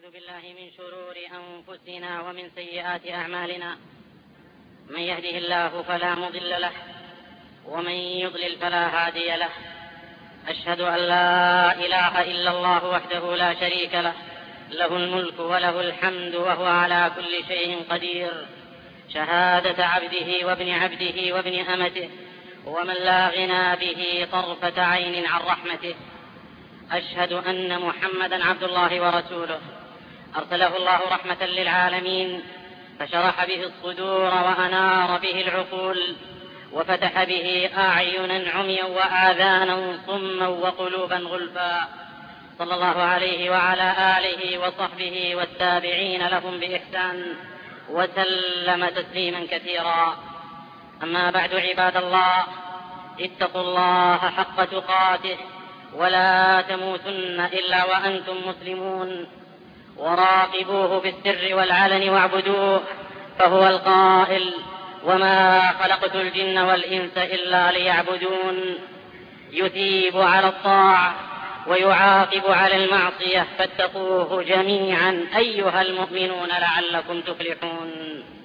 ونعوذ بالله من شرور أنفسنا ومن سيئات أعمالنا. من يهده الله فلا مضل له ومن يضلل فلا هادي له. أشهد أن لا إله إلا الله وحده لا شريك له، له الملك وله الحمد وهو على كل شيء قدير، شهادة عبده وابن عبده وابن أمته، ومن لا غنى به طرفة عين عن رحمته. أشهد أن محمدا عبد الله ورسوله، أرسله الله رحمة للعالمين، فشرح به الصدور وأنار به العقول، وفتح به أعينا عميا وآذانا صما وقلوبا غلفا. صلى الله عليه وعلى آله وصحبه والتابعين لهم بإحسان وسلم تسليما كثيرا. أما بعد، عباد الله، اتقوا الله حق تقاته ولا تموتن إلا وأنتم مسلمون، وراقبوه بالسر والعلن واعبدوه، فهو القائل: وما خلقت الجن والإنس إلا ليعبدون. يثيب على الطاعة ويعاقب على المعصية، فاتقوه جميعا أيها المؤمنون لعلكم تفلحون.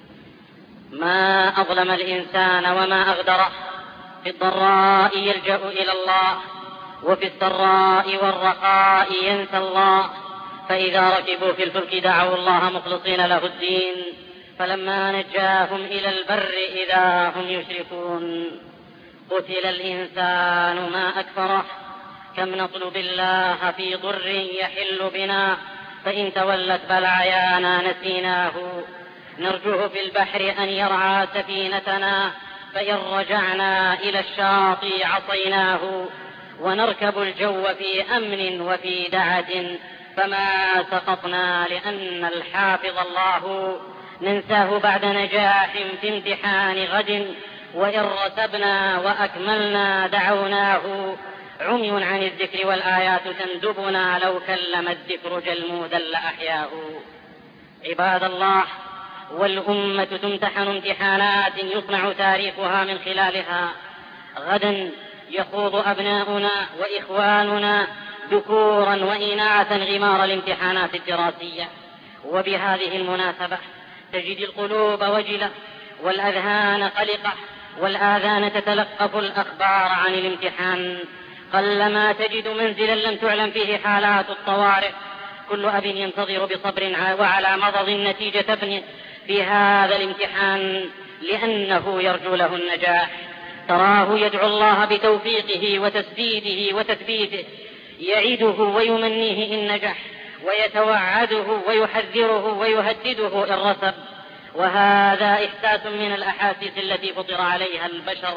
ما أظلم الإنسان وما أغدره، في الضراء يلجأ إلى الله، وفي السراء والرخاء ينسى الله. فإذا ركبوا في الفلك دعوا الله مخلصين له الدين، فلما نجاهم إلى البر إذا هم يشركون. قتل الإنسان ما أكفره، كم نطلب الله في ضر يحل بنا، فإن تولت فالعيانا نسيناه. نرجوه في البحر أن يرعى سفينتنا، فإن رجعنا إلى الشاطئ عصيناه. ونركب الجو في أمن وفي دعة، فما سقطنا لأن الحافظ الله. ننساه بعد نجاح في امتحان غد، وإن رتبنا وأكملنا دعوناه. عمي عن الذكر والآيات تندبنا، لو كلم الذكر جلمودا لأحياه. عباد الله، والأمة تمتحن امتحانات يصنع تاريخها من خلالها. غدا يخوض أبناؤنا وإخواننا ذكورا وإناثا غمار الامتحانات الدراسية، وبهذه المناسبة تجد القلوب وجلة والأذهان قلقة والآذان تتلقف الأخبار عن الامتحان. قلما تجد منزلا لم تعلم فيه حالات الطوارئ. كل أب ينتظر بصبر وعلى مضض نتيجة ابنه في هذا الامتحان، لأنه يرجو له النجاح. تراه يدعو الله بتوفيقه وتسديده وتثبيته، يعده ويمنيه إن نجح، ويتوعده ويحذره ويهدده إن رسب. وهذا إحساس من الأحاسيس التي فطر عليها البشر.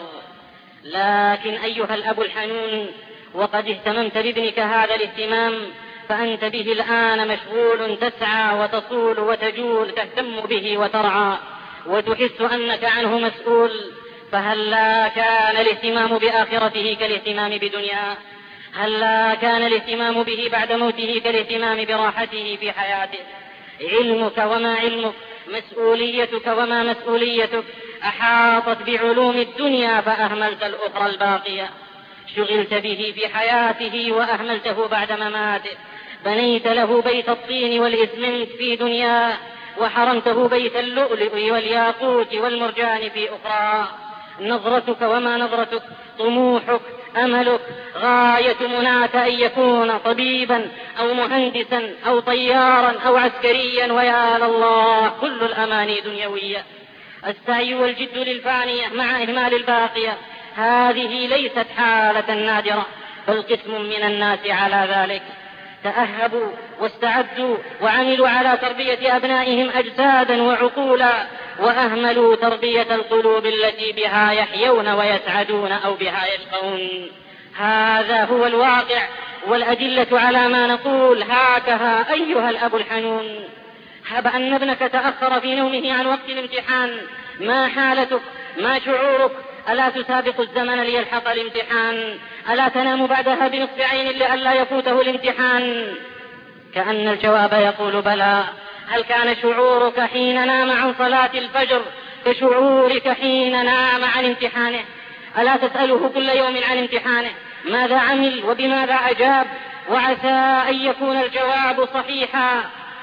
لكن أيها الأب الحنون، وقد اهتممت بابنك هذا الاهتمام، فأنت به الآن مشغول، تسعى وتصول وتجول، تهتم به وترعى وتحس أنك عنه مسؤول. فهلا كان الاهتمام بآخرته كالاهتمام بدنياه؟ هلا كان الاهتمام به بعد موته كالاهتمام براحته في حياته؟ علمك وما علمك، مسؤوليتك وما مسؤوليتك، أحاطت بعلوم الدنيا فأهملت الأخرى الباقية. شغلت به في حياته وأهملته بعد مماته. بنيت له بيت الطين والإسمنت في دنياه، وحرمته بيت اللؤلؤ والياقوت والمرجان في أخرى. نظرتك وما نظرتك، طموحك، أملك، غاية مناك أن يكون طبيبا أو مهندسا أو طيارا أو عسكريا، ويا لله كل الأماني دنيوية. السعي والجد للفانية مع إهمال الباقية، هذه ليست حالة نادرة، بل قسم من الناس على ذلك. تأهبوا واستعدوا وعملوا على تربية أبنائهم أجسادا وعقولا، وأهملوا تربية القلوب التي بها يحيون ويسعدون أو بها يشقون. هذا هو الواقع، والأدلة على ما نقول هاكها أيها الأب الحنون. هب أن ابنك تأخر في نومه عن وقت الامتحان، ما حالتك؟ ما شعورك؟ ألا تسابق الزمن ليلحق الامتحان؟ ألا تنام بعدها بنصف عين لئلا يفوته الامتحان؟ كأن الجواب يقول بلى. هل كان شعورك حين نام عن صلاة الفجر كشعورك حين نام عن امتحانه؟ ألا تسأله كل يوم عن امتحانه ماذا عمل وبماذا أجاب؟ وعسى أن يكون الجواب صحيحا.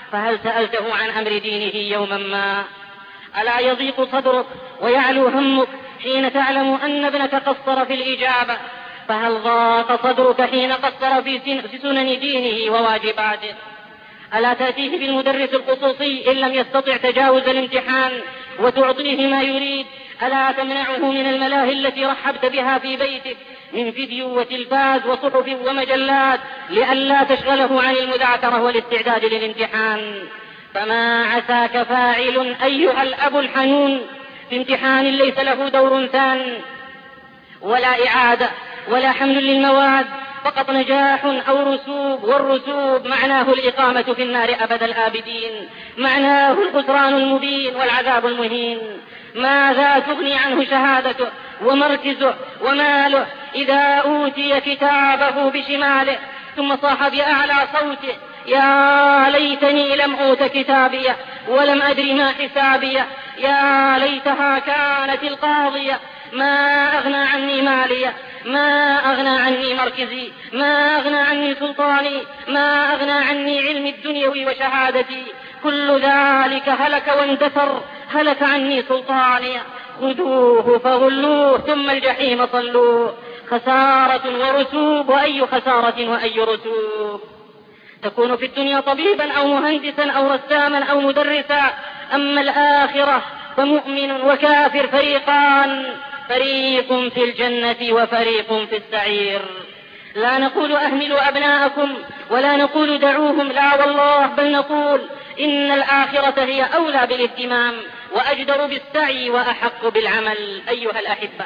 فهل سألته عن أمر دينه يوما ما؟ ألا يضيق صدرك ويعلو همك حين تعلم أن ابنك قصر في الإجابة؟ فهل ضاق صدرك حين قصر في سنن دينه وواجباته؟ ألا تأتيه بالمدرس الخصوصي إن لم يستطع تجاوز الامتحان وتعطيه ما يريد؟ ألا تمنعه من الملاهي التي رحبت بها في بيتك من فيديو وتلفاز وصحف ومجلات لئلا تشغله عن المذاكرة والاستعداد للامتحان؟ فما عساك فاعل أيها الأب الحنون في امتحان ليس له دور ثان ولا إعادة ولا حمل للمواد، فقط نجاح أو رسوب، والرسوب معناه الإقامة في النار أبد الآبدين، معناه الخسران المبين والعذاب المهين. ماذا تغني عنه شهادته ومركزه وماله إذا أوتي كتابه بشماله ثم صاح بأعلى صوته: يا ليتني لم أوت كتابيه ولم أدر ما حسابيه، يا ليتها كانت القاضية، ما أغنى عني ماليه، ما أغنى عني مركزي، ما أغنى عني سلطاني، ما أغنى عني علمي الدنيوي وشهادتي، كل ذلك هلك واندثر، هلك عني سلطاني، خذوه فغلوه ثم الجحيم صلوه، خسارة ورسوب، وأي خسارة وأي رسوب. تكون في الدنيا طبيبا أو مهندسا أو رساما أو مدرسا، أما الآخرة فمؤمن وكافر فريقان، فريق في الجنة وفريق في السعير. لا نقول أهملوا أبناءكم ولا نقول دعوهم، لا والله، بل نقول إن الآخرة هي أولى بالاهتمام وأجدر بالسعي وأحق بالعمل. أيها الأحبة،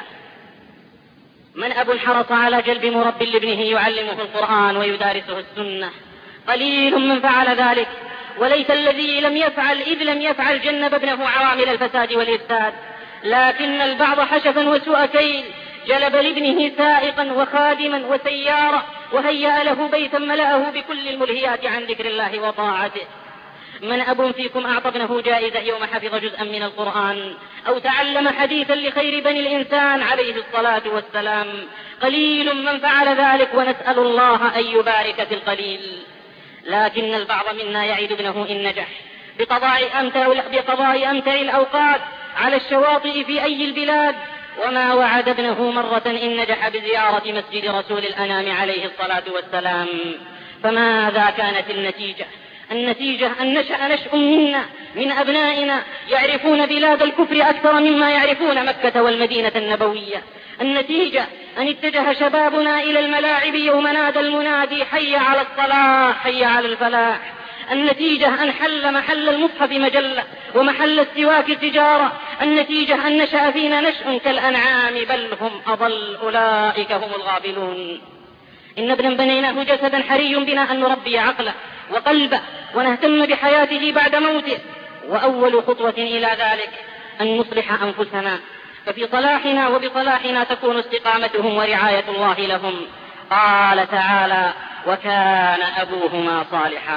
من أب حرص على جلب مرب لابنه يعلمه القرآن ويدارسه السنة؟ قليل من فعل ذلك، وليس الذي لم يفعل إذ لم يفعل جنب ابنه عوامل الفساد والإفساد، لكن البعض حشفا وسوء كيل جلب لابنه سائقا وخادما وسيارة وهيأ له بيتا ملأه بكل الملهيات عن ذكر الله وطاعته. من أب فيكم أعطى ابنه جائزة يوم حفظ جزءا من القرآن أو تعلم حديثا لخير بني الإنسان عليه الصلاة والسلام؟ قليل من فعل ذلك، ونسأل الله أن يبارك في القليل. لكن البعض منا يعد ابنه إن نجح بقضاء أمتع الأوقات على الشواطئ في أي البلاد، وما وعد ابنه مرة إن نجح بزيارة مسجد رسول الأنام عليه الصلاة والسلام. فماذا كانت النتيجة؟ أن نشأ نشء منا من أبنائنا يعرفون بلاد الكفر أكثر مما يعرفون مكة والمدينة النبوية. النتيجة أن اتجه شبابنا إلى الملاعب يوم نادى المنادي: حي على الصلاة، حي على الفلاح. النتيجة أن حل محل المصحف مجلة ومحل السواك تجارة. النتيجة أن نشأ فينا نشء كالأنعام، بل هم أضل، أولئك هم الغافلون. إن ابنا بنيناه جسدا حري بنا أن نربي عقله وقلبه ونهتم بحياته بعد موته، وأول خطوة إلى ذلك أن نصلح أنفسنا، ففي صلاحنا وبصلاحنا تكون استقامتهم ورعاية الله لهم. قال تعالى: وكان أبوهما صالحا.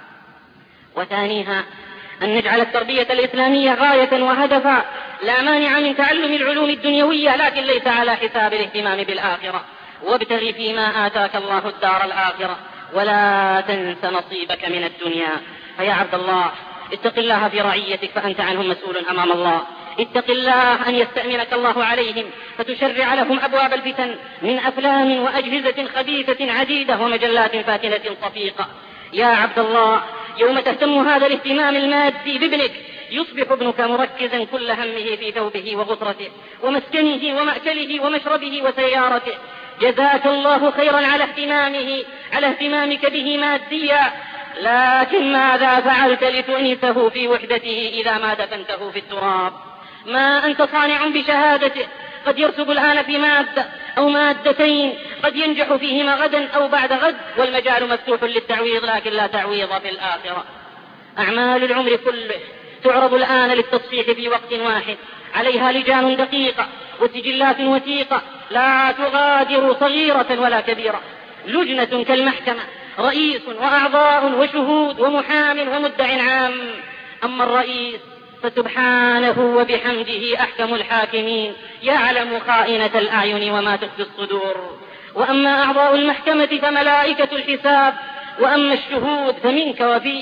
وثانيها أن نجعل التربية الإسلامية غاية وهدفا، لا مانع من تعلم العلوم الدنيوية، لكن ليس على حساب الاهتمام بالآخرة. وابتغ فيما آتاك الله الدار الآخرة ولا تنس نصيبك من الدنيا. فيا عبد الله، اتق الله في رعيتك فأنت عنهم مسؤول أمام الله. اتق الله أن يستأمنك الله عليهم فتشرع لهم أبواب الفتن من أفلام وأجهزة خبيثة عديدة ومجلات فاتنة صفيقة. يا عبد الله، يوم تهتم هذا الاهتمام المادي بابنك يصبح ابنك مركزا كل همه في ثوبه وغطرته ومسكنه ومأكله ومشربه وسيارته. جزاك الله خيرا على اهتمامك به ماديا، لكن ماذا فعلت لتؤنسه في وحدته إذا ما دفنته في التراب؟ ما أنت صانع بشهادته، قد يرسب الآن في مادة أو مادتين، قد ينجح فيهما غدا أو بعد غد، والمجال مفتوح للتعويض، لكن لا تعويض في الآخرة. أعمال العمر كله تعرض الآن للتصحيح في وقت واحد، عليها لجان دقيقة وسجلات وثيقة لا تغادر صغيرة ولا كبيرة، لجنة كالمحكمة، رئيس وأعضاء وشهود ومحام ومدع عام. أما الرئيس فسبحانه وبحمده أحكم الحاكمين، يعلم خائنة الأعين وما تخفي الصدور. وأما أعضاء المحكمة فملائكة الحساب، وأما الشهود فمنك وفيك،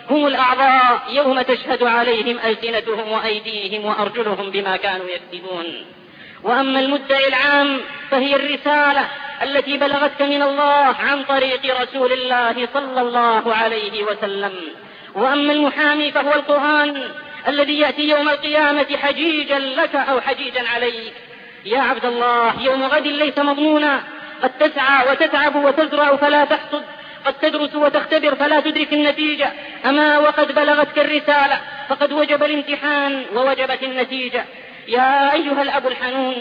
هم الأعضاء يوم تشهد عليهم ألسنتهم وأيديهم وأرجلهم بما كانوا يكسبون. وأما المدعي العام فهي الرسالة التي بلغتك من الله عن طريق رسول الله صلى الله عليه وسلم. وأما المحامي فهو القرآن الذي يأتي يوم القيامة حجيجا لك أو حجيجا عليك. يا عبد الله، يوم غد ليس مضمونا، قد تسعى وتتعب وتزرع فلا تحصد، قد تدرس وتختبر فلا تدرك النتيجة. أما وقد بلغتك الرسالة فقد وجب الامتحان ووجبت النتيجة. يا أيها الأب الحنون،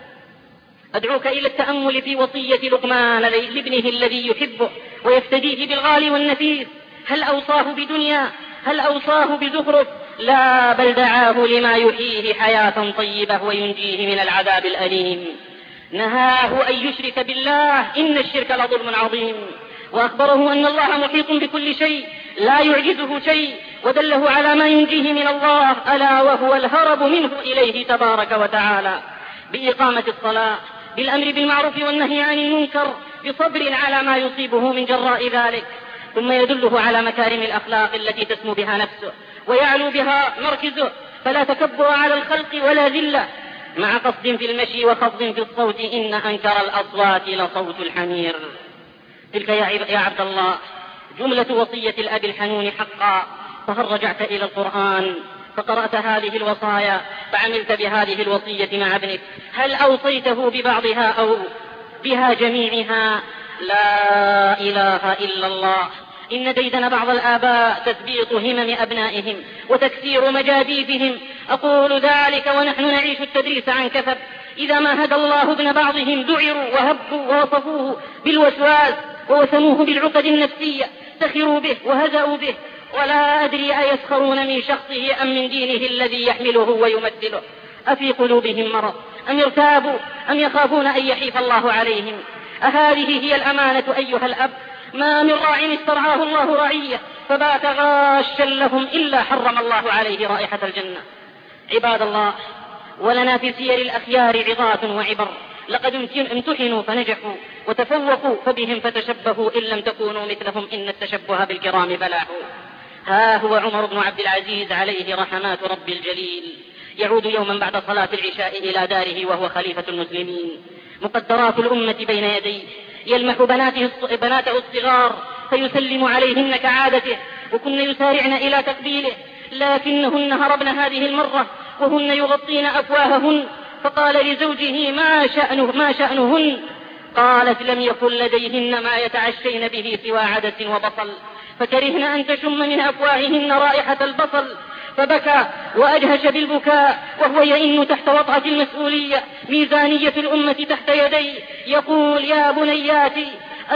أدعوك إلى التأمل في وصية لقمان لابنه الذي يحبه ويفتديه بالغالي والنفيس. هل أوصاه بدنيا؟ هل أوصاه بزخرف؟ لا، بل دعاه لما يحييه حياة طيبة وينجيه من العذاب الأليم. نهاه أن يشرك بالله، إن الشرك لظلم عظيم، وأخبره أن الله محيط بكل شيء لا يعجزه شيء، ودله على ما ينجيه من الله، ألا وهو الهرب منه إليه تبارك وتعالى، بإقامة الصلاة، بالأمر بالمعروف والنهي عن المنكر، بصبر على ما يصيبه من جراء ذلك. ثم يدله على مكارم الأخلاق التي تسمو بها نفسه ويعلو بها مركزه، فلا تكبر على الخلق ولا ذلة، مع قصد في المشي وخفض في الصوت، إن أنكر الأصوات لصوت الحمير. تلك يا عبد الله جملة وصية الأب الحنون حقا. فهل رجعت إلى القرآن فقرأت هذه الوصايا فعملت بهذه الوصية مع ابنك؟ هل أوصيته ببعضها أو بها جميعها؟ لا إله إلا الله. إن ديدن بعض الآباء تثبيط همم أبنائهم وتكسير مجاديفهم. أقول ذلك ونحن نعيش التدريس عن كثب. إذا ما هدى الله ابن بعضهم ذعروا وهبوا ووصفوه بالوسواس ووسموه بالعقد النفسية، سخروا به وهزأوا به، ولا أدري أيسخرون من شخصه أم من دينه الذي يحمله ويمثله. أفي قلوبهم مرض أم ارتابوا أم يخافون أن يحيف الله عليهم؟ أهذه هي الأمانة أيها الأب؟ ما من راع استرعاه الله رعية فبات غاشا لهم إلا حرم الله عليه رائحة الجنة. عباد الله، ولنا في سير الأخيار عظات وعبر. لقد امتحنوا فنجحوا وتفوقوا فبهم فتشبهوا، إن لم تكونوا مثلهم إن التشبه بالكرام فلاح. ها هو عمر بن عبد العزيز عليه رحمات رب الجليل يعود يوما بعد صلاة العشاء إلى داره وهو خليفة المسلمين، مقدرات الأمة بين يديه، يلمح بناته الصغار فيسلم عليهن كعادته، وكن يسارعن إلى تقبيله، لكنهن هربن هذه المرة وهن يغطين أفواههن. فقال لزوجه: ما شأنهن؟ قالت: لم يكن لديهن ما يتعشين به سوى عدس وبصل، فكرهن أن تشم من أفواههن رائحة البصل. فبكى وأجهش بالبكاء وهو يئن تحت وطأة المسؤولية، ميزانية الأمة تحت يديه، يقول: يا بنياتي،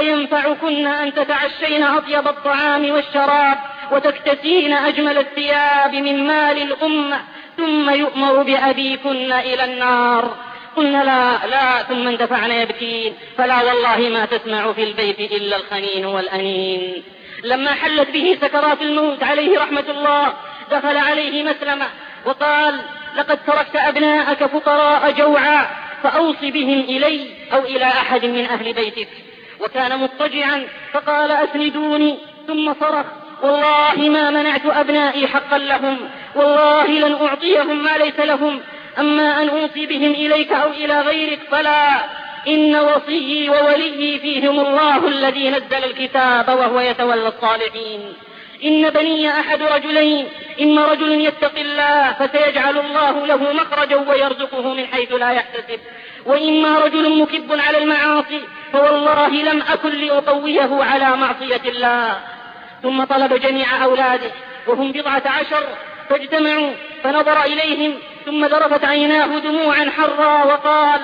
أينفعكن أن تتعشين أطيب الطعام والشراب وتكتسين أجمل الثياب من مال الأمة، ثم يؤمر بأبيكن إلى النار؟ قلنا: لا. ثم اندفعن يبكين، فلا والله ما تسمع في البيت إلا الخنين والأنين. لما حلت به سكرات الموت عليه رحمة الله دخل عليه مسلمة وقال: لقد تركت أبناءك فقراء جوعا، فأوص بهم إلي أو إلى أحد من أهل بيتك. وكان مضطجعا فقال: أسندوني. ثم صرخ: والله ما منعت أبنائي حقا لهم، والله لن أعطيهم ما ليس لهم، أما أن أوصي بهم إليك أو إلى غيرك فلا. إن وصيي ووليي فيهم الله الذي نزل الكتاب وهو يتولى الصالحين. إن بني أحد رجلين: إما رجل يتقي الله فسيجعل الله له مخرجا ويرزقه من حيث لا يحتسب، وإما رجل مكب على المعاصي فوالله لم أكن لأقويه على معصية الله. ثم طلب جميع أولاده وهم 19 فاجتمعوا فنظر إليهم، ثم ذرفت عيناه دموعا حرا وقال: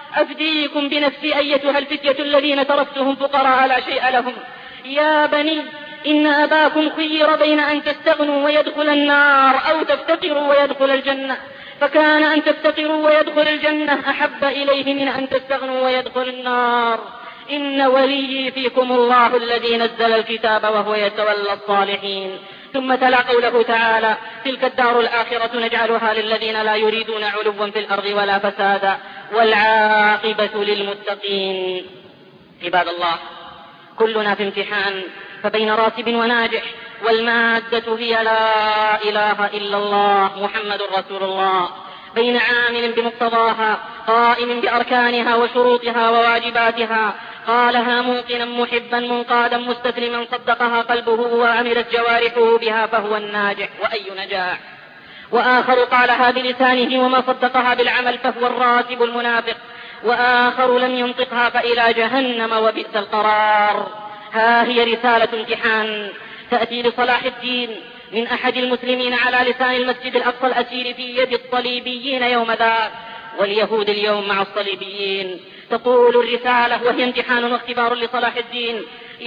أفديكم بنفسي أيتها الفتية الذين تركتهم فقراء لا شيء لهم. يا بني، إن أباكم خير بين أن تستغنوا ويدخل النار أو تفتقروا ويدخل الجنة، فكان أن تفتقروا ويدخل الجنة أحب إليه من أن تستغنوا ويدخل النار. إن وليي فيكم الله الذي نزل الكتاب وهو يتولى الصالحين. ثم تلا قوله تعالى: تلك الدار الآخرة نجعلها للذين لا يريدون علوا في الأرض ولا فسادا والعاقبة للمتقين. عباد الله، كلنا في امتحان، فبين راتب وناجح والمادة هي لا إله إلا الله محمد رسول الله، بين عامل بمقتضاها قائم بأركانها وشروطها وواجباتها، قالها موقنا محبا منقادا مستسلما صدقها قلبه وعملت جوارحه بها فهو الناجح، وأي نجاح. وآخر قالها بلسانه وما صدقها بالعمل فهو الراتب المنافق، وآخر لم ينطقها فإلى جهنم وبئس القرار. ها هي رسالة امتحان تأتي لصلاح الدين من أحد المسلمين على لسان المسجد الأقصى الأسير في يد الصليبيين يوم ذاك، واليهود اليوم مع الصليبيين. تقول الرسالة وهي امتحان واختبار لصلاح الدين: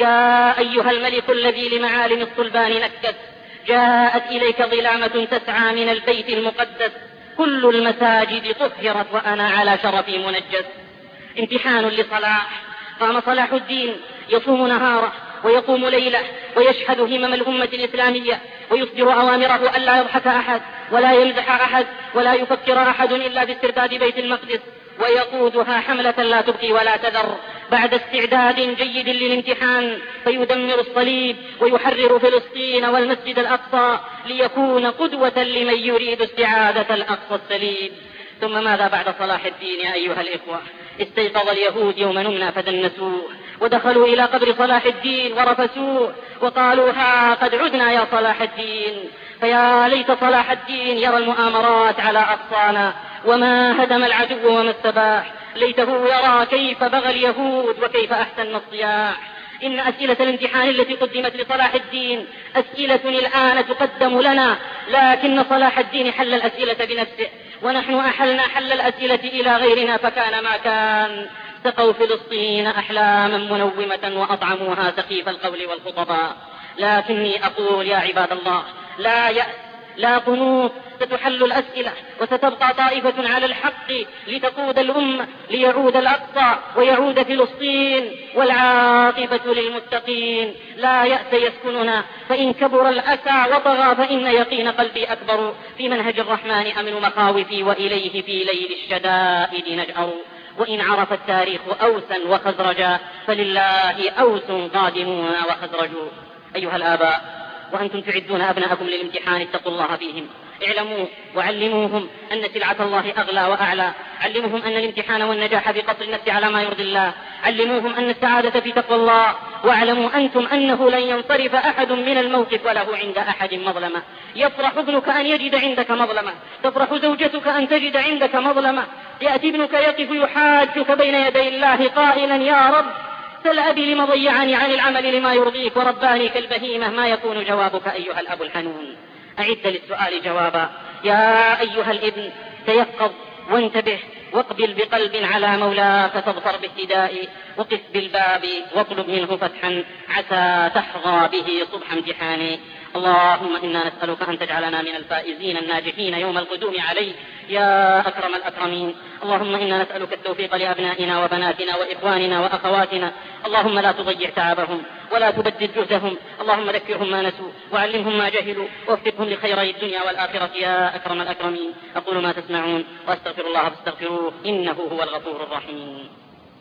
يا أيها الملك الذي لمعالم الصلبان نكت، جاءت إليك ظلامة تسعى من البيت المقدس، كل المساجد طهرت وأنا على شرفي منجس. امتحان لصلاح. قام صلاح الدين يصوم نهاره ويقوم ليله ويشهد همم الأمة الإسلامية ويصدر أوامره ألا يضحك أحد ولا يمزح أحد ولا يفكر أحد إلا باسترداد بيت المقدس، ويقودها حملة لا تبقي ولا تذر بعد استعداد جيد للامتحان، فيدمر الصليب ويحرر فلسطين والمسجد الأقصى ليكون قدوة لمن يريد استعادة الأقصى السليم. ثم ماذا بعد صلاح الدين يا أيها الإخوة؟ استيقظ اليهود يوم نمنا فدنسوه، ودخلوا إلى قبر صلاح الدين ورفسوه وقالوا: ها قد عدنا يا صلاح الدين. فيا ليت صلاح الدين يرى المؤامرات على أقصانا وما هدم العدو وما استباح، ليته يرى كيف بغى اليهود وكيف أحسن الصياح. إن أسئلة الامتحان التي قدمت لصلاح الدين أسئلة الآن تقدم لنا، لكن صلاح الدين حل الأسئلة بنفسه، ونحن أحلنا حل الأسئلة إلى غيرنا فكان ما كان. سقوا فلسطين أحلاما منومة وأطعموها سخيف القول والخطباء. لكني أقول يا عباد الله: لا يأس لا قنوط، ستحل الأسئلة وستبقى طائفة على الحق لتقود الأمة ليعود الأقصى ويعود فلسطين، والعاقبة للمتقين. لا يأس يسكننا، فإن كبر الأسى وطغى فإن يقين قلبي أكبر، في منهج الرحمن أمن مخاوفي وإليه في ليل الشدائد نجأر. وإن عرف التاريخ أوسا وخزرجا فلله أوس قادمون وخزرج. أيها الآباء وأنتم تعدون أبناءكم للامتحان اتقوا الله فيهم، اعلموا وعلموهم أن سلعة الله أغلى وأعلى، علموهم أن الامتحان والنجاح بقصر النفس على ما يرضي الله، علموهم أن السعادة في تقوى الله، واعلموا أنتم أنه لن ينصرف أحد من الموقف وله عند أحد مظلمة. يفرح ابنك أن يجد عندك مظلمة، تفرح زوجتك أن تجد عندك مظلمة، يأتي ابنك يقف يحاجك بين يدي الله قائلا: يا رب سل أبي لما ضيعني عن العمل لما يرضيك ورباني كالبهيمة. ما يكون جوابك أيها الأب الحنون؟ أعد للسؤال جوابا. يا أيها الابن تيقظ وانتبه واقبل بقلب على مولاك تبصر باهتداء، وقف بالباب واطلب منه فتحا عسى تحظى به صبح امتحان. اللهم إنا نسألك أن تجعلنا من الفائزين الناجحين يوم القدوم عليك يا أكرم الأكرمين. اللهم إنا نسألك التوفيق لأبنائنا وبناتنا وإخواننا وأخواتنا، اللهم لا تضيع تعبهم ولا تبدد جهدهم، اللهم ذكرهم ما نسوا وعلمهم ما جهلوا ووفقهم لخيري الدنيا والآخرة يا أكرم الأكرمين. أقول ما تسمعون وأستغفر الله فاستغفروه إنه هو الغفور الرحيم.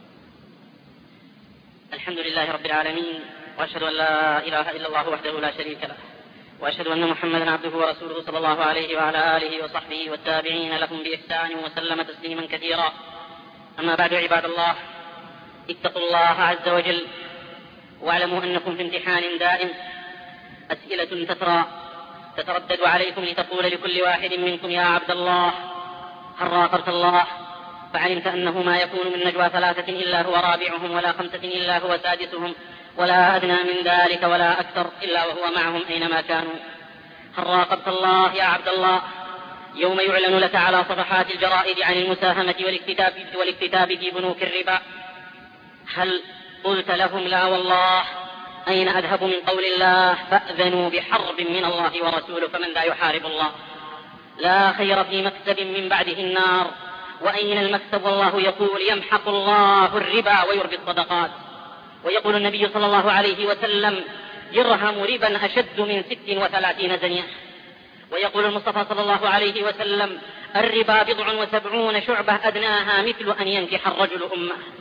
الحمد لله رب العالمين، وأشهد أن لا إله إلا الله وحده لا شريك له، وأشهد أن محمدا عبده ورسوله صلى الله عليه وعلى آله وصحبه والتابعين لهم بإحسان وسلم تسليما كثيرا. أما بعد عباد الله، اتقوا الله عز وجل واعلموا أنكم في امتحان دائم، أسئلة تتردد عليكم لتقول لكل واحد منكم: يا عبد الله هل راقبت الله؟ فعلمت أنه ما يكون من نجوى 3 إلا هو رابعهم، ولا 5 إلا هو سادسهم، ولا أدنى من ذلك ولا أكثر إلا وهو معهم أينما كانوا. هل راقبت الله يا عبد الله يوم يعلن لك على صفحات الجرائد عن المساهمة والاكتتاب في بنوك الربا؟ هل قلت لهم: لا والله، أين أذهب من قول الله فأذنوا بحرب من الله ورسوله فمن ذا يحارب الله؟ لا خير في مكسب من بعده النار. وأين المكسب والله يقول: يمحق الله الربا ويربي الصدقات. ويقول النبي صلى الله عليه وسلم: درهم ربا أشد من 36 زنية. ويقول المصطفى صلى الله عليه وسلم: الربا 70 شعبة أدناها مثل أن ينكح الرجل أمه.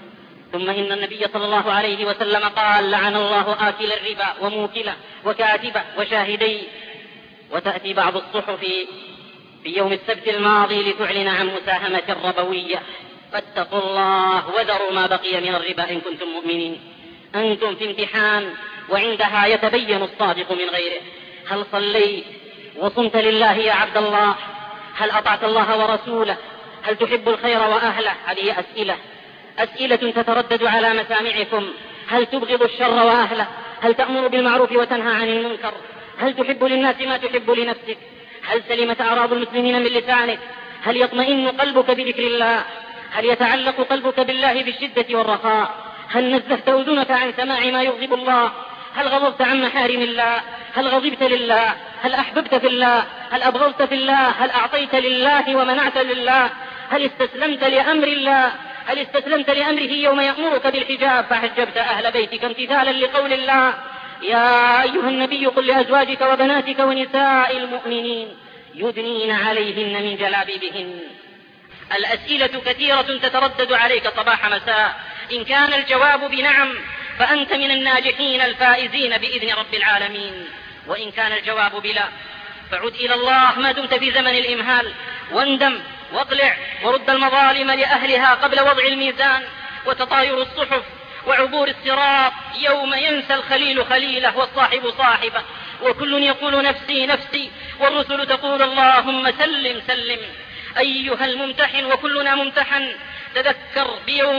ثم إن النبي صلى الله عليه وسلم قال: لعن الله آكل الربا وموكله وكاتبه وشاهديه. وتأتي بعض الصحف في يوم السبت الماضي لتعلن عن مساهمة ربوية. فاتقوا الله وذروا ما بقي من الربا إن كنتم مؤمنين. أنتم في امتحان، وعندها يتبين الصادق من غيره. هل صليت وصمت لله يا عبد الله؟ هل أطعت الله ورسوله؟ هل تحب الخير وأهله؟ هذه أسئلة تتردد على مسامعكم. هل تبغض الشر وأهله؟ هل تأمر بالمعروف وتنهى عن المنكر؟ هل تحب للناس ما تحب لنفسك؟ هل سلمت أعراض المسلمين من لسانك؟ هل يطمئن قلبك بذكر الله؟ هل يتعلق قلبك بالله بالشدة والرخاء؟ هل نزهت أذنك عن سماع ما يغضب الله؟ هل غضبت عن محارم الله؟ هل غضبت لله؟ هل أحببت في الله؟ هل أبغضت في الله؟ هل أعطيت لله ومنعت لله؟ هل استسلمت لأمر الله؟ هل استسلمت لأمره يوم يأمرك بالحجاب فحجبت أهل بيتك امتثالا لقول الله؟ يا أيها النبي قل لأزواجك وبناتك ونساء المؤمنين يدنين عليهن من جلابيبهن. الأسئلة كثيرة تتردد عليك صباح مساء. إن كان الجواب بنعم فأنت من الناجحين الفائزين بإذن رب العالمين، وإن كان الجواب بلا فعد إلى الله ما دمت في زمن الإمهال، واندم واقلع ورد المظالم لأهلها قبل وضع الميزان وتطاير الصحف وعبور الصراط يوم ينسى الخليل خليله والصاحب صاحبه، وكل يقول نفسي نفسي والرسل تقول اللهم سلم سلم. أيها الممتحن وكلنا ممتحن، تذكر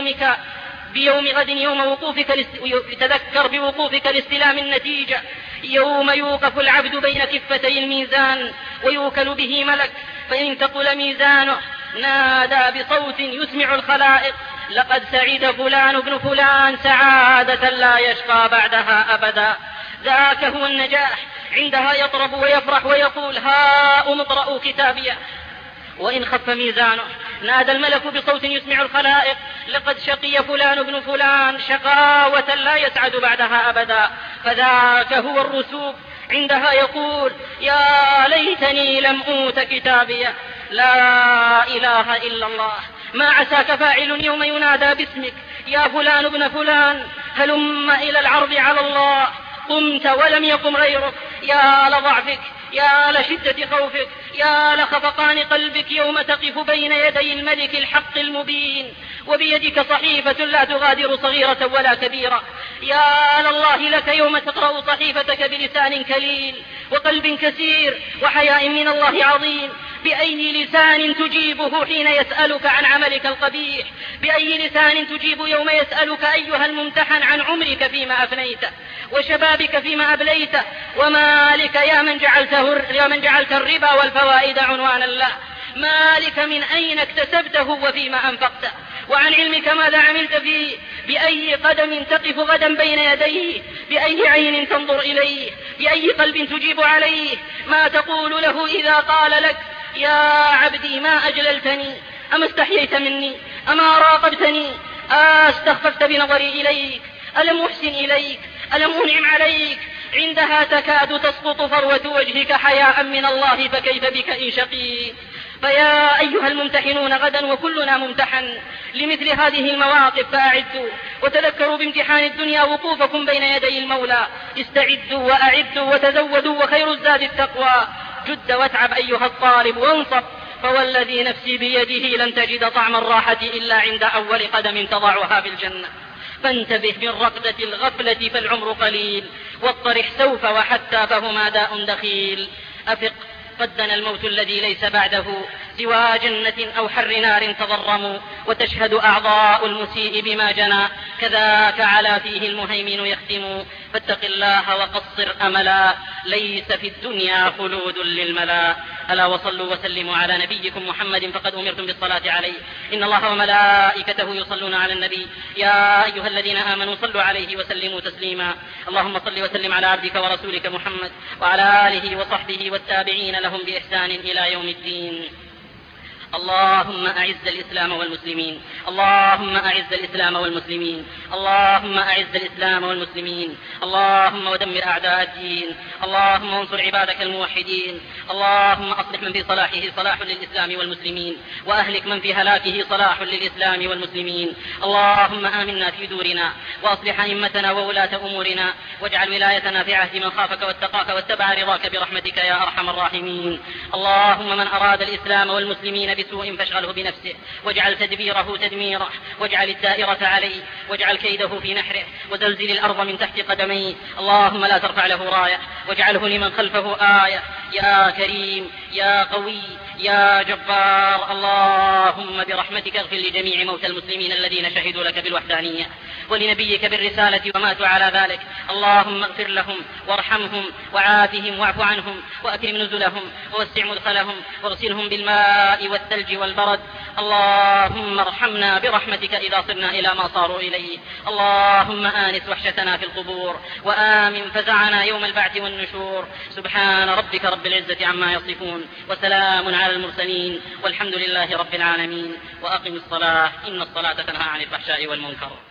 بيوم غد تذكر بوقوفك لاستلام النتيجة، يوم يوقف العبد بين كفتي الميزان ويوكل به ملك، فإن تقل ميزانه نادى بصوت يسمع الخلائق: لقد سعد فلان بن فلان سعادة لا يشقى بعدها أبدا. ذاك هو النجاح، عندها يطرب ويفرح ويقول: هاؤم اقرءوا كتابيه. وإن خف ميزانه نادى الملك بصوت يسمع الخلائق: لقد شقي فلان بن فلان شقاوة لا يسعد بعدها أبدا. فذاك هو الرسوب، عندها يقول: يا ليتني لم أوت كتابيه. لا إله إلا الله. ما عساك فاعل يوم ينادى باسمك: يا فلان بن فلان هلم إلى العرض على الله. قمت ولم يقم غيرك. يا لضعفك، يا لشدة خوفك، يا لخفقان قلبك يوم تقف بين يدي الملك الحق المبين وبيدك صحيفة لا تغادر صغيرة ولا كبيرة. يا لله لك يوم تقرأ صحيفتك بلسان كليل وقلب كثير وحياء من الله عظيم. بأي لسان تجيبه حين يسألك عن عملك القبيح؟ بأي لسان تجيب يوم يسألك أيها الممتحن عن عمرك فيما أفنيته وشبابك فيما أبليته؟ ومالك يا من جعلت الربا والفوائد عنوانا له؟ مالك من أين اكتسبته وفيما أنفقته؟ وعن علمك ماذا عملت فيه؟ بأي قدم تقف غدا بين يديه؟ بأي عين تنظر إليه؟ بأي قلب تجيب عليه؟ ما تقول له إذا قال لك: يا عبدي ما أجللتني؟ أما استحييت مني؟ أما راقبتني؟ استخففت بنظري إليك؟ ألم أحسن إليك؟ ألم أنعم عليك؟ عندها تكاد تسقط فروة وجهك حياء من الله، فكيف بك إن شقيت؟ فيا أيها الممتحنون غدا وكلنا ممتحن لمثل هذه المواقف، فأعدوا وتذكروا بامتحان الدنيا وقوفكم بين يدي المولى. استعدوا وأعدوا وتزودوا، وخير الزاد التقوى. جد واتعب أيها الطالب وانصب، فوالذي نفسي بيده لن تجد طعم الراحة إلا عند أول قدم تضعها في الجنة. فانتبه من رقدة الغفلة فالعمر قليل، واطرح سوف وحتى فهما داء دخيل. أفق، قد دنا الموت الذي ليس بعده سوى جنة أو حر نار تضرموا، وتشهد أعضاء المسيء بما جنى، كذاك على فيه المهيمن يختم. فاتق الله وقصر أملا، ليس في الدنيا خلود للملا. ألا وصلوا وسلموا على نبيكم محمد فقد أمرتم بالصلاة عليه، إن الله وملائكته يصلون على النبي يا أيها الذين آمنوا صلوا عليه وسلموا تسليما. اللهم صل وسلم على عبدك ورسولك محمد وعلى آله وصحبه والتابعين لهم بإحسان إلى يوم الدين. اللهم أعز الإسلام والمسلمين، اللهم أعز الإسلام والمسلمين، اللهم أعز الإسلام والمسلمين، اللهم ودمر أعداء الدين، اللهم انصر عبادك الموحدين، اللهم أصلح من في صلاحه صلاح للإسلام والمسلمين، وأهلك من في هلاكه صلاح للإسلام والمسلمين. اللهم آمنا في دورنا، وأصلح أئمتنا وولاة أمورنا، واجعل ولايتنا في عهد من خافك واتقاك واتبع رضاك برحمتك يا أرحم الراحمين. اللهم من أراد الإسلام والمسلمين بسوء فاشغله بنفسه، واجعل تدبيره تدميره، واجعل الدائرة عليه، واجعل كيده في نحره، وزلزل الأرض من تحت قدميه. اللهم لا ترفع له راية، واجعله لمن خلفه آية. يا كريم يا قوي يا جبار، اللهم برحمتك اغفر لجميع موتى المسلمين الذين شهدوا لك بالوحدانية ولنبيك بالرسالة وماتوا على ذلك. اللهم اغفر لهم وارحمهم وعافهم واعف عنهم وأكرم نزلهم ووسع مدخلهم واغسلهم بالماء والثلج والبرد. اللهم ارحمنا برحمتك إذا صرنا إلى ما صاروا إليه. اللهم آنس وحشتنا في القبور، وآمن فزعنا يوم البعث والنشور. سبحان ربك رب العزة عما يصفون، وسلام على المرسلين، والحمد لله رب العالمين. وأقم الصلاة إن الصلاة تنهى عن الفحشاء والمنكر.